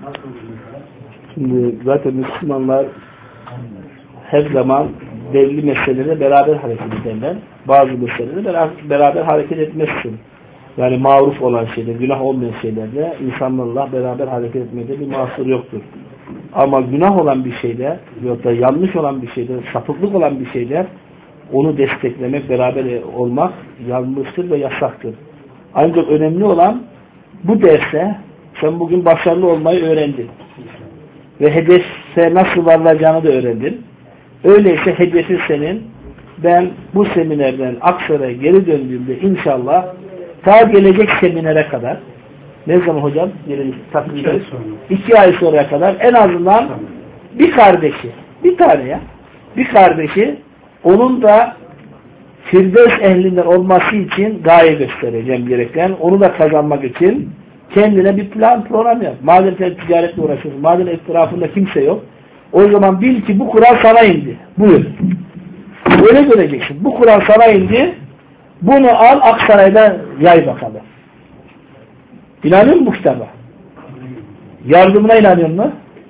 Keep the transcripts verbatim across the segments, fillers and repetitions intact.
Şimdi zaten Müslümanlar her zaman belli meselelere beraber hareket ederler. Bazı meselelere beraber, beraber hareket etmezsin. Yani maruf olan şeyler, günah olmayan şeylerle insanlarla beraber hareket etmede bir mahsur yoktur. Ama günah olan bir şeyler, yok da yanlış olan bir şeyler, sapıklık olan bir şeyler, onu desteklemek, beraber olmak yanlıştır ve yasaktır. Ancak önemli olan bu derse sen bugün başarılı olmayı öğrendin. Ve hedefe nasıl varılacağını da öğrendin. Öyleyse hedefin senin, ben bu seminerden Aksaray'a geri döndüğümde inşallah ta gelecek seminere kadar, ne zaman hocam? Takriben iki ay sonraya kadar en azından bir kardeşi, bir tane ya, bir kardeşi onun da Firdevs ehlinden olması için gaye göstereceğim gereken, onu da kazanmak için kendine bir plan program yap. Madem sen ticaretle uğraşıyorsun, madem etrafında kimse yok, o zaman bil ki bu Kur'an sana indi. Buyur. Öyle göreceksin. Bu Kur'an sana indi. Bunu al Aksaray'da yay bakalım. İnanıyor musun bu kitaba? Yardımına inanıyor musun?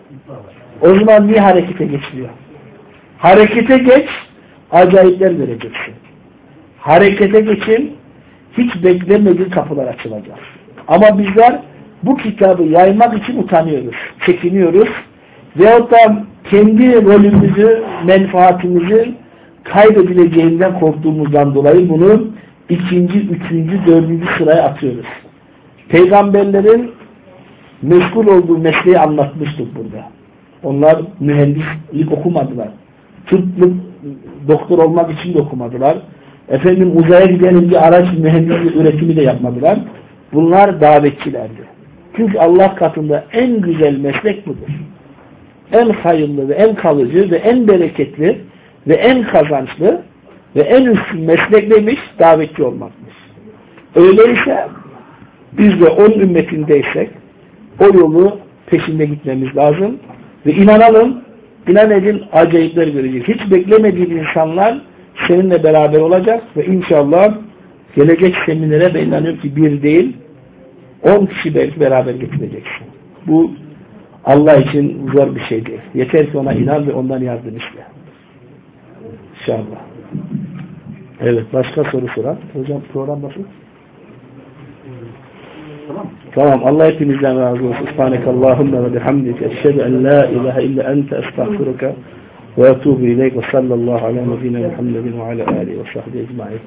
O zaman niye harekete geçiyor? Harekete geç, acayipler göreceksin. Harekete geçin, hiç beklemediğin kapılar açılacak. Ama bizler bu kitabı yaymak için utanıyoruz, çekiniyoruz. Veyahut da kendi rolümüzü, menfaatimizi kaybedileceğinden korktuğumuzdan dolayı bunu ikinci, üçüncü, dördüncü sıraya atıyoruz. Peygamberlerin meşgul olduğu mesleği anlatmıştık burada. Onlar mühendislik okumadılar. Tıplık, doktor olmak için de okumadılar. Efendim uzaya giden bir araç mühendislik üretimi de yapmadılar. Bunlar davetçilerdi. Çünkü Allah katında en güzel meslek budur. En hayırlı ve en kalıcı ve en bereketli ve en kazançlı ve en üstün meslek neymiş? Davetçi olmakmış. Öyleyse biz de onun ümmetindeysek o yolu peşinde gitmemiz lazım ve inanalım, inan edin acayipler göreceğiz. Hiç beklemediğin insanlar seninle beraber olacak ve inşallah gelecek seminere ben inanıyorum ki bir değil on kişi belki beraber getireceksin. Bu Allah için zor bir şey değil. Yeter ki ona inan ve ondan yardım iste. İnşallah. Evet. Başka soru soran. Hocam program nasıl? Tamam. Tamam. Allah hepinizden razı olsun. Subhanekallahumma ve bihamdike. Eşhedü en la ilahe illa ente estağfiruka ve etubu ileyk ve sallallahu ala nebiyyina Muhammedin ve ala alihi ve sahbihi ecmaîn.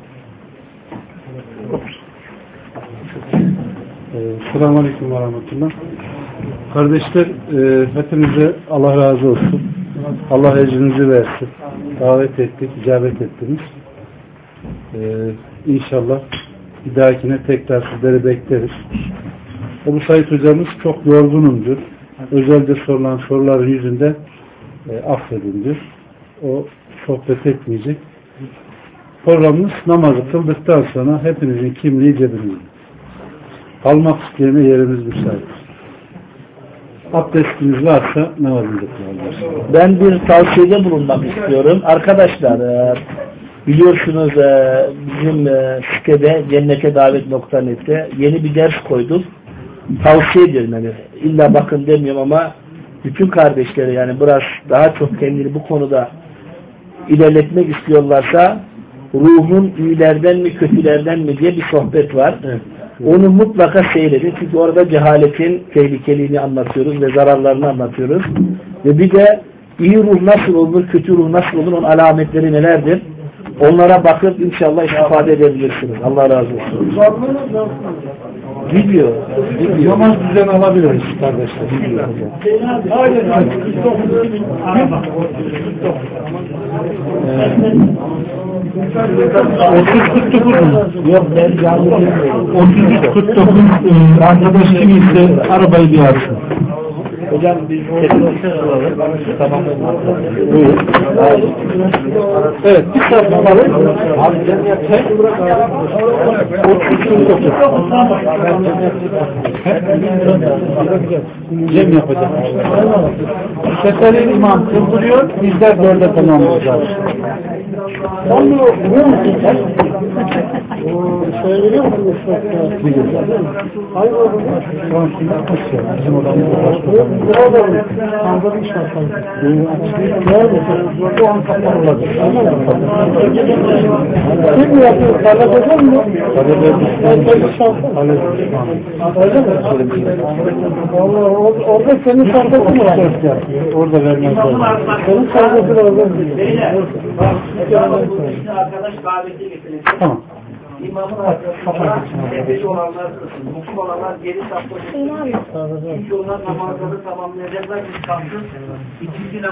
Selamun Aleyküm ve Rahmetullah. Kardeşler, e, hepinize Allah razı olsun. Allah ecrinizi versin. Davet ettik, icabet ettiniz. E, İnşallah bir dahakine tekrar sizleri bekleriz. Ebu Said hocamız çok yorgunumdur. Özelde sorulan soruların yüzünden e, affedindir. O sohbet etmeyecek. Programımız namazı kıldıktan sonra hepinizin kimliği cebinizde. Kalmak isteyene yerimiz müsait. Abdestiniz varsa namazınızı kılın. Ben bir tavsiyede bulunmak istiyorum. Arkadaşlar biliyorsunuz bizim sitede cennete davet nokta net'te yeni bir ders koyduk. Tavsiye ederim. Yani illa bakın demiyorum ama bütün kardeşlere yani biraz daha çok kendini bu konuda ilerletmek istiyorlarsa ruhun iyilerden mi kötülerden mi diye bir sohbet var. Evet. Onu mutlaka seyredin. Çünkü orada cehaletin tehlikeliğini anlatıyoruz ve zararlarını anlatıyoruz. Ve bir de iyi ruh nasıl olur, kötü ruh nasıl olur, onun alametleri nelerdir? Onlara bakıp inşallah istifade edebilirsiniz. Allah razı olsun. Video. Video. Namaz düzeni alabiliriz kardeşler. Aynen. otuz kırk dokuz mu? Yok ben canlı bilmiyorum. otuz kırk dokuz arkadaş kim ise arabayı bir alsın. Hocam biz teknolojisi alalım. Tamam. Buyur. Evet. Bir saat alalım. Abi cemiyete otuz kırk dokuz. Cem yapacak. Seferi imam kıldırıyor. Bizler dörde tamamlayacağız. Onu vurur musun sen? Şöyle biliyor musun? Hayır oğlum. Şu an şimdi kaçıyor. Bizim odamızda başka. Burada mı? Anında bir iş var sanki. Nerede? Bu an kapalı olacak. Kim mi yapıyor? Talep eder mi? Talep eder. Ben de şartım. Talep eder. Öyle mi? Allah, orada senin şartın mı var? Orada vermezler. Senin şartın var. Arkadaş davetiye getirecek. Tamam. İmamın arkasında tepeli olanlar kısın. Mutlu olanlar geri saplaşırsın. Çünkü onlar namazları tamamlayacaklar. Biz kalktık. İkinci